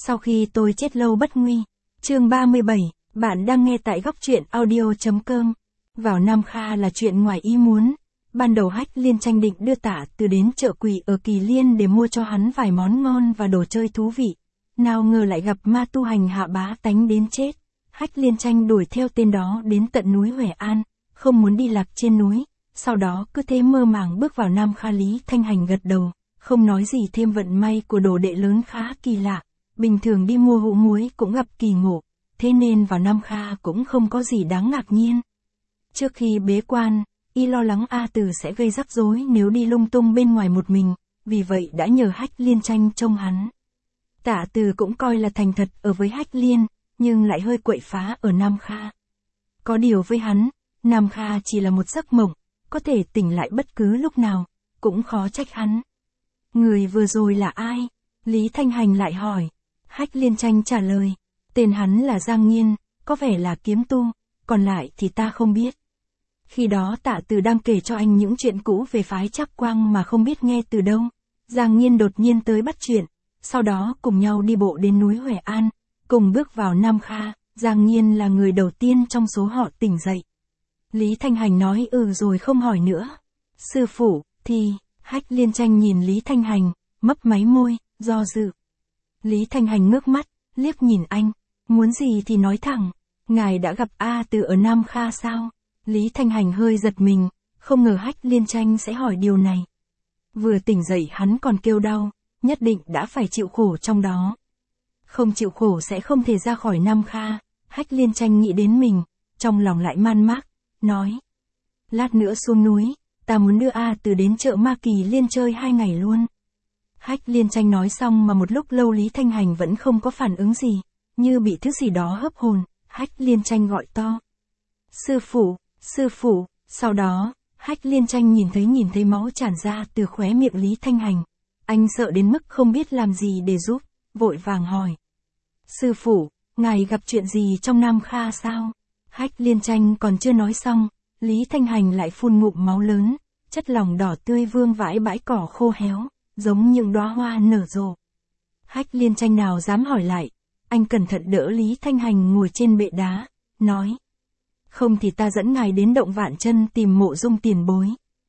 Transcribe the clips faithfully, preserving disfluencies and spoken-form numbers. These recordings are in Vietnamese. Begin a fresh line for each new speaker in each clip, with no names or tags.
Sau khi tôi chết lâu bất nguy. Chương ba mươi bảy, bạn đang nghe tại góc truyện audio.com. Vào Nam Kha là chuyện ngoài ý muốn. Ban đầu Hách Liên Tranh định đưa Tạ Từ đến chợ quỷ ở Kỳ Liên để mua cho hắn vài món ngon và đồ chơi thú vị. Nào ngờ lại gặp ma tu hành hạ bá tánh đến chết. Hách Liên Tranh đuổi theo tên đó đến tận núi Huệ An, không muốn đi lạc trên núi. Sau đó cứ thế mơ màng bước vào Nam Kha. Lý Thanh Hành gật đầu, không nói gì thêm. Vận may của đồ đệ lớn khá kỳ lạ. Bình thường đi mua hũ muối cũng gặp kỳ ngộ, thế nên vào Nam Kha cũng không có gì đáng ngạc nhiên. Trước khi bế quan, y lo lắng A Từ sẽ gây rắc rối nếu đi lung tung bên ngoài một mình, vì vậy đã nhờ Hách Liên Tranh trông hắn. Tạ Từ cũng coi là thành thật ở với Hách Liên, nhưng lại hơi quậy phá ở Nam Kha. Có điều với hắn, Nam Kha chỉ là một giấc mộng, có thể tỉnh lại bất cứ lúc nào, cũng khó trách hắn. Người vừa rồi là ai? Lý Thanh Hành lại hỏi. Hách Liên Tranh trả lời, tên hắn là Giang Nghiên, có vẻ là kiếm tu, còn lại thì ta không biết. Khi đó Tạ Từ đang kể cho anh những chuyện cũ về phái Trác Quang mà không biết nghe từ đâu. Giang Nghiên đột nhiên tới bắt chuyện, sau đó cùng nhau đi bộ đến núi Huệ An, cùng bước vào Nam Kha. Giang Nghiên là người đầu tiên trong số họ tỉnh dậy. Lý Thanh Hành nói ừ rồi không hỏi nữa. Sư phụ, thì, Hách Liên Tranh nhìn Lý Thanh Hành, mấp máy môi, do dự. Lý Thanh Hành ngước mắt, liếc nhìn anh, muốn gì thì nói thẳng, ngài đã gặp A Từ ở Nam Kha sao? Lý Thanh Hành hơi giật mình, không ngờ Hách Liên Tranh sẽ hỏi điều này. Vừa tỉnh dậy hắn còn kêu đau, nhất định đã phải chịu khổ trong đó. Không chịu khổ sẽ không thể ra khỏi Nam Kha. Hách Liên Tranh nghĩ đến mình, trong lòng lại man mác, nói. Lát nữa xuống núi, ta muốn đưa A Từ đến chợ Ma Kỳ Liên chơi hai ngày luôn. Hách Liên Tranh nói xong mà một lúc lâu Lý Thanh Hành vẫn không có phản ứng gì, như bị thứ gì đó hấp hồn. Hách Liên Tranh gọi to. Sư phụ, sư phụ, sau đó, Hách Liên Tranh nhìn thấy nhìn thấy máu tràn ra từ khóe miệng Lý Thanh Hành. Anh sợ đến mức không biết làm gì để giúp, vội vàng hỏi. Sư phụ, ngài gặp chuyện gì trong Nam Kha sao? Hách Liên Tranh còn chưa nói xong, Lý Thanh Hành lại phun ngụm máu lớn, chất lỏng đỏ tươi vương vãi bãi cỏ khô héo, giống những đóa hoa nở rộ. Hách Liên Tranh nào dám hỏi lại, anh cẩn thận đỡ Lý Thanh Hành ngồi trên bệ đá, nói. Không thì ta dẫn ngài đến động Vạn Chân tìm Mộ Dung tiền bối.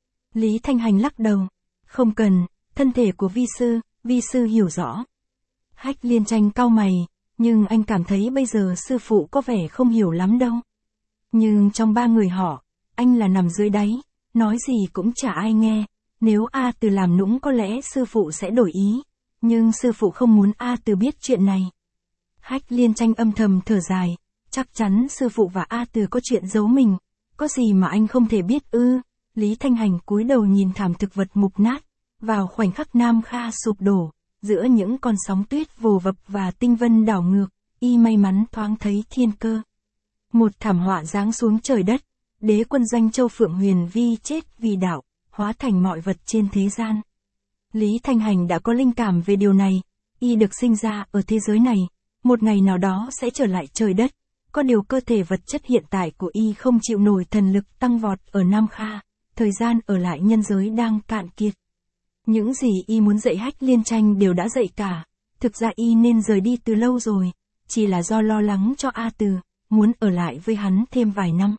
Lý Thanh Hành lắc đầu, không cần, thân thể của vi sư, vi sư hiểu rõ. Hách Liên Tranh cau mày, nhưng anh cảm thấy bây giờ sư phụ có vẻ không hiểu lắm đâu. Nhưng trong ba người họ, anh là nằm dưới đáy, nói gì cũng chả ai nghe. Nếu A Từ làm nũng có lẽ sư phụ sẽ đổi ý, nhưng sư phụ không muốn A Từ biết chuyện này. Hách Liên Tranh âm thầm thở dài, chắc chắn sư phụ và A Từ có chuyện giấu mình, có gì mà anh không thể biết ư? Lý Thanh Hành cúi đầu nhìn thảm thực vật mục nát, vào khoảnh khắc Nam Kha sụp đổ, giữa những con sóng tuyết vồ vập và tinh vân đảo ngược, y may mắn thoáng thấy thiên cơ. Một thảm họa giáng xuống trời đất, đế quân Doanh Châu Phượng Huyền Vi chết vì đạo, hóa thành mọi vật trên thế gian. Lý Thanh Hành đã có linh cảm về điều này, y được sinh ra ở thế giới này, một ngày nào đó sẽ trở lại trời đất, có điều cơ thể vật chất hiện tại của y không chịu nổi thần lực tăng vọt ở Nam Kha, thời gian ở lại nhân giới đang cạn kiệt. Những gì y muốn dạy Hách Liên Tranh đều đã dạy cả, thực ra y nên rời đi từ lâu rồi, chỉ là do lo lắng cho A Từ, muốn ở lại với hắn thêm vài năm.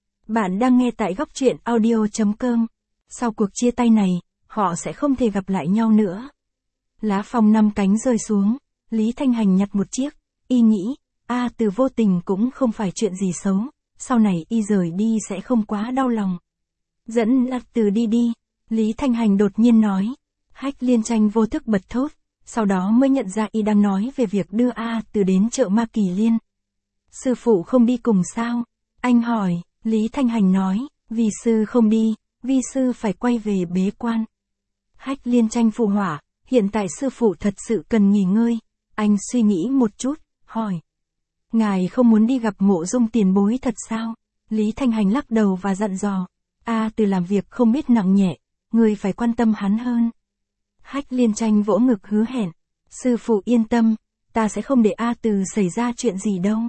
Bạn đang nghe tại góc truyện audio.com. Sau cuộc chia tay này, họ sẽ không thể gặp lại nhau nữa. Lá phong năm cánh rơi xuống, Lý Thanh Hành nhặt một chiếc, y nghĩ, A Từ vô tình cũng không phải chuyện gì xấu, sau này y rời đi sẽ không quá đau lòng. Dẫn A Từ đi đi, Lý Thanh Hành đột nhiên nói. Hách Liên Tranh vô thức bật thốt, sau đó mới nhận ra y đang nói về việc đưa A Từ đến chợ Ma Kỳ Liên. Sư phụ không đi cùng sao? Anh hỏi. Lý Thanh Hành nói, vì sư không đi, vi sư phải quay về bế quan. Hách Liên Tranh phụ họa, hiện tại sư phụ thật sự cần nghỉ ngơi. Anh suy nghĩ một chút, hỏi. Ngài không muốn đi gặp Mộ Dung tiền bối thật sao? Lý Thanh Hành lắc đầu và dặn dò. A Từ làm việc không biết nặng nhẹ, người phải quan tâm hắn hơn. Hách Liên Tranh vỗ ngực hứa hẹn. Sư phụ yên tâm, ta sẽ không để A Từ xảy ra chuyện gì đâu.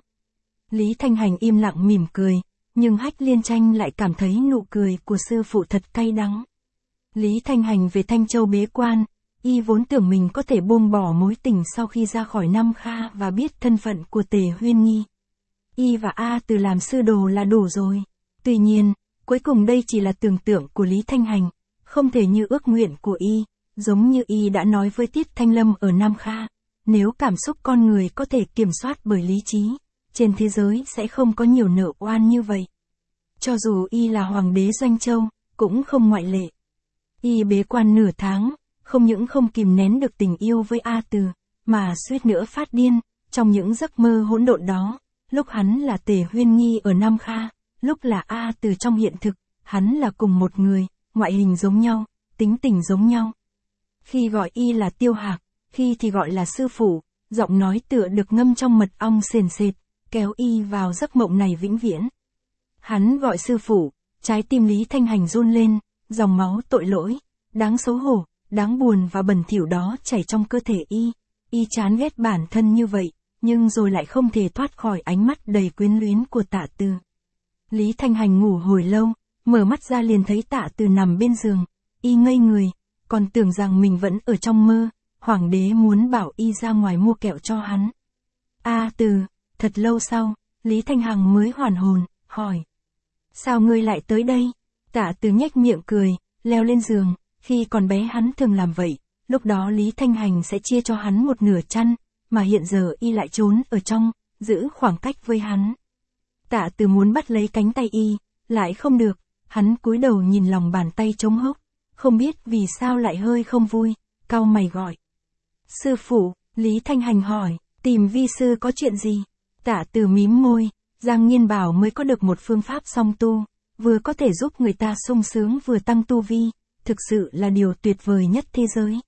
Lý Thanh Hành im lặng mỉm cười. Nhưng Hách Liên Tranh lại cảm thấy nụ cười của sư phụ thật cay đắng. Lý Thanh Hành về Thanh Châu bế quan, Y vốn tưởng mình có thể buông bỏ mối tình sau khi ra khỏi Nam Kha và biết thân phận của Tề Huyên Nhi. Y và A Từ làm sư đồ là đủ rồi. Tuy nhiên, cuối cùng đây chỉ là tưởng tượng của Lý Thanh Hành, không thể như ước nguyện của Y, giống như Y đã nói với Tiết Thanh Lâm ở Nam Kha. Nếu cảm xúc con người có thể kiểm soát bởi lý trí, trên thế giới sẽ không có nhiều nợ oan như vậy. Cho dù Y là hoàng đế Doanh Châu, cũng không ngoại lệ. Y bế quan nửa tháng, không những không kìm nén được tình yêu với A Từ, mà suýt nữa phát điên, trong những giấc mơ hỗn độn đó, lúc hắn là Tề Huyên Nhi ở Nam Kha, lúc là A Từ trong hiện thực, hắn là cùng một người, ngoại hình giống nhau, tính tình giống nhau. Khi gọi Y là Tiêu Hạc, khi thì gọi là sư phụ, giọng nói tựa được ngâm trong mật ong sền sệt, kéo Y vào giấc mộng này vĩnh viễn. Hắn gọi sư phụ, trái tim Lý Thanh Hành run lên, dòng máu tội lỗi, đáng xấu hổ, đáng buồn và bẩn thỉu đó chảy trong cơ thể Y. Y chán ghét bản thân như vậy, nhưng rồi lại không thể thoát khỏi ánh mắt đầy quyến luyến của Tạ Từ. Lý Thanh Hành ngủ hồi lâu, mở mắt ra liền thấy Tạ Từ nằm bên giường. Y ngây người, còn tưởng rằng mình vẫn ở trong mơ. Hoàng đế muốn bảo Y ra ngoài mua kẹo cho hắn. A Từ, thật lâu sau, Lý Thanh Hằng mới hoàn hồn, hỏi. Sao ngươi lại tới đây? Tạ Từ nhếch miệng cười, leo lên giường, khi còn bé hắn thường làm vậy, lúc đó Lý Thanh Hành sẽ chia cho hắn một nửa chăn, mà hiện giờ Y lại trốn ở trong, giữ khoảng cách với hắn. Tạ Từ muốn bắt lấy cánh tay Y, lại không được, hắn cúi đầu nhìn lòng bàn tay trống hốc, không biết vì sao lại hơi không vui, cau mày gọi. Sư phụ, Lý Thanh Hành hỏi, tìm vi sư có chuyện gì? Tạ Từ mím môi, Giang Nhiên bảo mới có được một phương pháp song tu, vừa có thể giúp người ta sung sướng vừa tăng tu vi, thực sự là điều tuyệt vời nhất thế giới.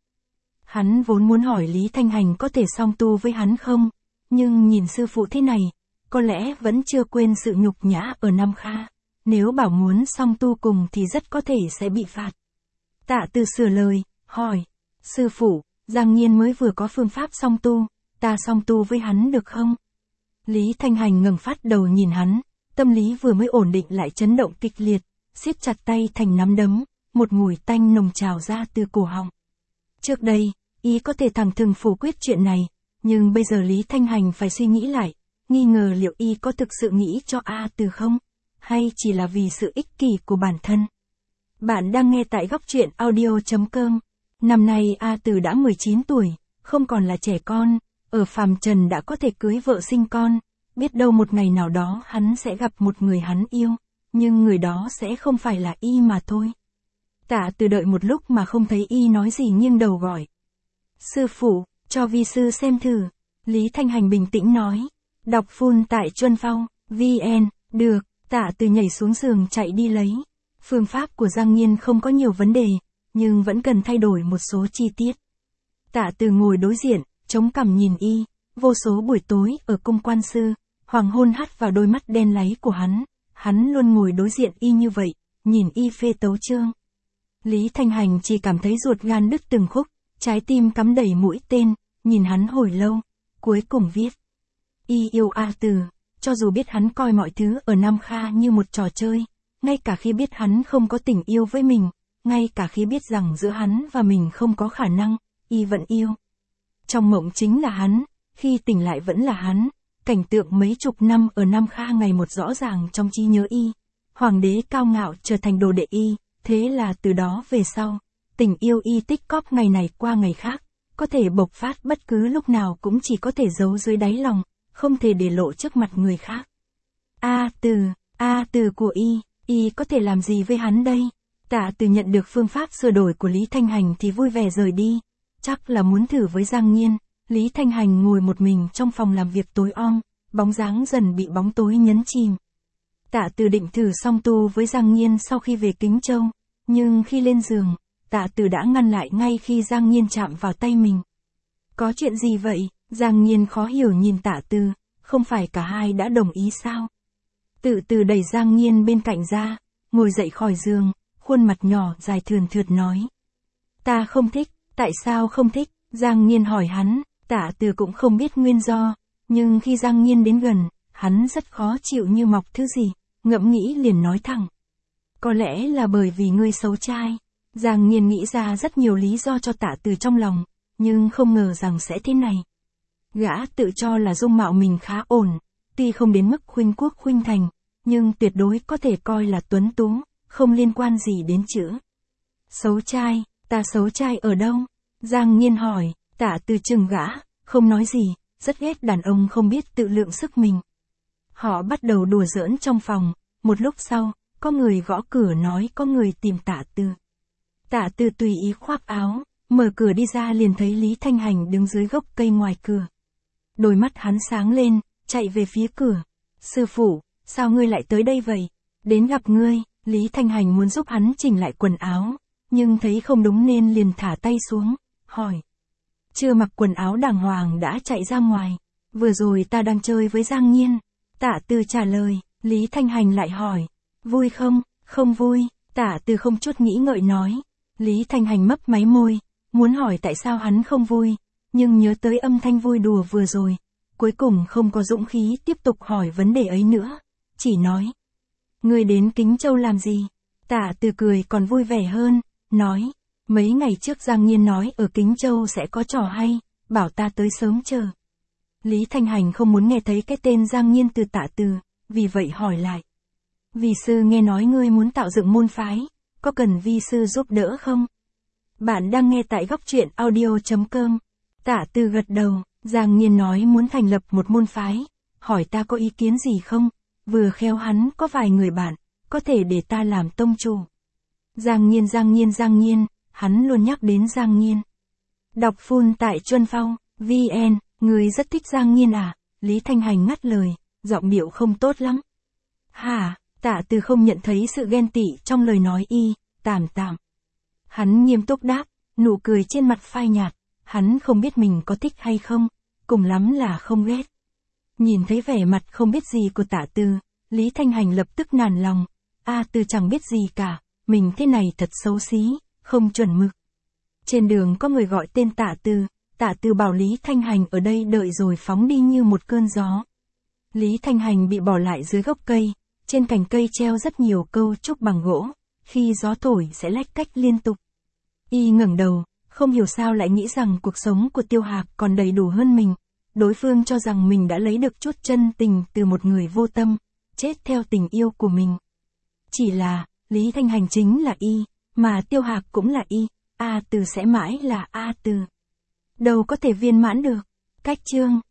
Hắn vốn muốn hỏi Lý Thanh Hành có thể song tu với hắn không, nhưng nhìn sư phụ thế này, có lẽ vẫn chưa quên sự nhục nhã ở Nam Kha, nếu bảo muốn song tu cùng thì rất có thể sẽ bị phạt. Tạ Từ sửa lời, hỏi, sư phụ, Giang Nhiên mới vừa có phương pháp song tu, ta song tu với hắn được không? Lý Thanh Hành ngẩng phát đầu nhìn hắn, tâm lý vừa mới ổn định lại chấn động kịch liệt, siết chặt tay thành nắm đấm, một mùi tanh nồng trào ra từ cổ họng. Trước đây, Y có thể thẳng thừng phủ quyết chuyện này, nhưng bây giờ Lý Thanh Hành phải suy nghĩ lại, nghi ngờ liệu Y có thực sự nghĩ cho A Từ không, hay chỉ là vì sự ích kỷ của bản thân. Bạn đang nghe tại góc truyện audio chấm com. Năm nay A Từ đã mười chín tuổi, không còn là trẻ con, ở phàm trần đã có thể cưới vợ sinh con, biết đâu một ngày nào đó hắn sẽ gặp một người hắn yêu, nhưng người đó sẽ không phải là Y mà thôi. Tạ Từ đợi một lúc mà không thấy Y nói gì nghiêng đầu gọi. Sư phụ, cho vi sư xem thử. Lý Thanh Hành bình tĩnh nói. Đọc full tại Chuân Phong, vn, được, Tạ Từ nhảy xuống giường chạy đi lấy. Phương pháp của Giang Nhiên không có nhiều vấn đề, nhưng vẫn cần thay đổi một số chi tiết. Tạ Từ ngồi đối diện, chống cằm nhìn Y, vô số buổi tối ở cung quan sư, hoàng hôn hắt vào đôi mắt đen láy của hắn, hắn luôn ngồi đối diện Y như vậy, nhìn Y phê tấu chương. Lý Thanh Hành chỉ cảm thấy ruột gan đứt từng khúc, trái tim cắm đầy mũi tên, nhìn hắn hồi lâu, cuối cùng viết. Y yêu A Từ, cho dù biết hắn coi mọi thứ ở Nam Kha như một trò chơi, ngay cả khi biết hắn không có tình yêu với mình, ngay cả khi biết rằng giữa hắn và mình không có khả năng, Y vẫn yêu. Trong mộng chính là hắn, khi tỉnh lại vẫn là hắn, cảnh tượng mấy chục năm ở Nam Kha ngày một rõ ràng trong trí nhớ Y. Hoàng đế cao ngạo trở thành đồ đệ Y, thế là từ đó về sau, tình yêu Y tích cóp ngày này qua ngày khác, có thể bộc phát bất cứ lúc nào cũng chỉ có thể giấu dưới đáy lòng, không thể để lộ trước mặt người khác. A Từ, A Từ của Y, Y có thể làm gì với hắn đây? Tạ Từ nhận được phương pháp sửa đổi của Lý Thanh Hành thì vui vẻ rời đi, chắc là muốn thử với Giang Nhiên. Lý Thanh Hành ngồi một mình trong phòng làm việc tối om, bóng dáng dần bị bóng tối nhấn chìm. Tạ Từ định thử song tu với Giang Nhiên sau khi về Kính Châu, nhưng khi lên giường, Tạ Từ đã ngăn lại ngay khi Giang Nhiên chạm vào tay mình. Có chuyện gì vậy? Giang Nhiên khó hiểu nhìn Tạ Từ, không phải cả hai đã đồng ý sao? Tự từ đẩy Giang Nhiên bên cạnh ra, ngồi dậy khỏi giường, khuôn mặt nhỏ dài thườn thượt nói. Ta không thích, tại sao không thích? Giang Nhiên hỏi hắn, Tạ Từ cũng không biết nguyên do, nhưng khi Giang Nhiên đến gần, hắn rất khó chịu như mọc thứ gì, ngẫm nghĩ liền nói thẳng. Có lẽ là bởi vì ngươi xấu trai. Giang Nhiên nghĩ ra rất nhiều lý do cho Tạ Từ trong lòng, nhưng không ngờ rằng sẽ thế này. Gã tự cho là dung mạo mình khá ổn, tuy không đến mức khuynh quốc khuynh thành, nhưng tuyệt đối có thể coi là tuấn tú, không liên quan gì đến chữ xấu trai. Ta xấu trai ở đâu? Giang Nhiên hỏi. Tạ Từ chừng gã, không nói gì, rất ghét đàn ông không biết tự lượng sức mình. Họ bắt đầu đùa giỡn trong phòng, một lúc sau, có người gõ cửa nói có người tìm Tạ Từ. Tạ Từ tùy ý khoác áo, mở cửa đi ra liền thấy Lý Thanh Hành đứng dưới gốc cây ngoài cửa. Đôi mắt hắn sáng lên, chạy về phía cửa. Sư phụ, sao ngươi lại tới đây vậy? Đến gặp ngươi. Lý Thanh Hành muốn giúp hắn chỉnh lại quần áo, nhưng thấy không đúng nên liền thả tay xuống, hỏi. Chưa mặc quần áo đàng hoàng đã chạy ra ngoài. Vừa rồi ta đang chơi với Giang Nhiên. Tạ Từ trả lời. Lý Thanh Hành lại hỏi. Vui không? Không vui. Tạ Từ không chút nghĩ ngợi nói. Lý Thanh Hành mấp máy môi, muốn hỏi tại sao hắn không vui, nhưng nhớ tới âm thanh vui đùa vừa rồi, cuối cùng không có dũng khí tiếp tục hỏi vấn đề ấy nữa, chỉ nói. Ngươi đến Kính Châu làm gì? Tạ Từ cười còn vui vẻ hơn, nói. Mấy ngày trước Giang Nhiên nói ở Kính Châu sẽ có trò hay, bảo ta tới sớm chờ. Lý Thanh Hành không muốn nghe thấy cái tên Giang Nhiên từ Tạ Từ, vì vậy hỏi lại. Vi sư nghe nói ngươi muốn tạo dựng môn phái, có cần vi sư giúp đỡ không? Bạn đang nghe tại góc truyện audio chấm com. Tạ Từ gật đầu, Giang Nhiên nói muốn thành lập một môn phái, hỏi ta có ý kiến gì không? Vừa khéo hắn có vài người bạn, có thể để ta làm tông chủ. Giang Nhiên Giang Nhiên Giang Nhiên, hắn luôn nhắc đến Giang Nhiên. Đọc full tại Chuân Phong, vê en, người rất thích Giang Nhiên à? Lý Thanh Hành ngắt lời, giọng điệu không tốt lắm. Hả? Tạ Từ không nhận thấy sự ghen tị trong lời nói y, tạm tạm. Hắn nghiêm túc đáp, nụ cười trên mặt phai nhạt, hắn không biết mình có thích hay không, cùng lắm là không ghét. Nhìn thấy vẻ mặt không biết gì của Tạ Từ, Lý Thanh Hành lập tức nản lòng. A Từ chẳng biết gì cả, mình thế này thật xấu xí, không chuẩn mực. Trên đường có người gọi tên Tạ Từ, Tạ Từ bảo Lý Thanh Hành ở đây đợi rồi phóng đi như một cơn gió. Lý Thanh Hành bị bỏ lại dưới gốc cây, trên cành cây treo rất nhiều câu trúc bằng gỗ, khi gió thổi sẽ lách cách liên tục. Y ngẩng đầu, không hiểu sao lại nghĩ rằng cuộc sống của Tiêu Hạc còn đầy đủ hơn mình. Đối phương cho rằng mình đã lấy được chút chân tình từ một người vô tâm, chết theo tình yêu của mình. Chỉ là, Lý Thanh Hành chính là Y, mà Tiêu Hạc cũng là Y, A Từ sẽ mãi là A Từ. Đâu có thể viên mãn được. Cách chương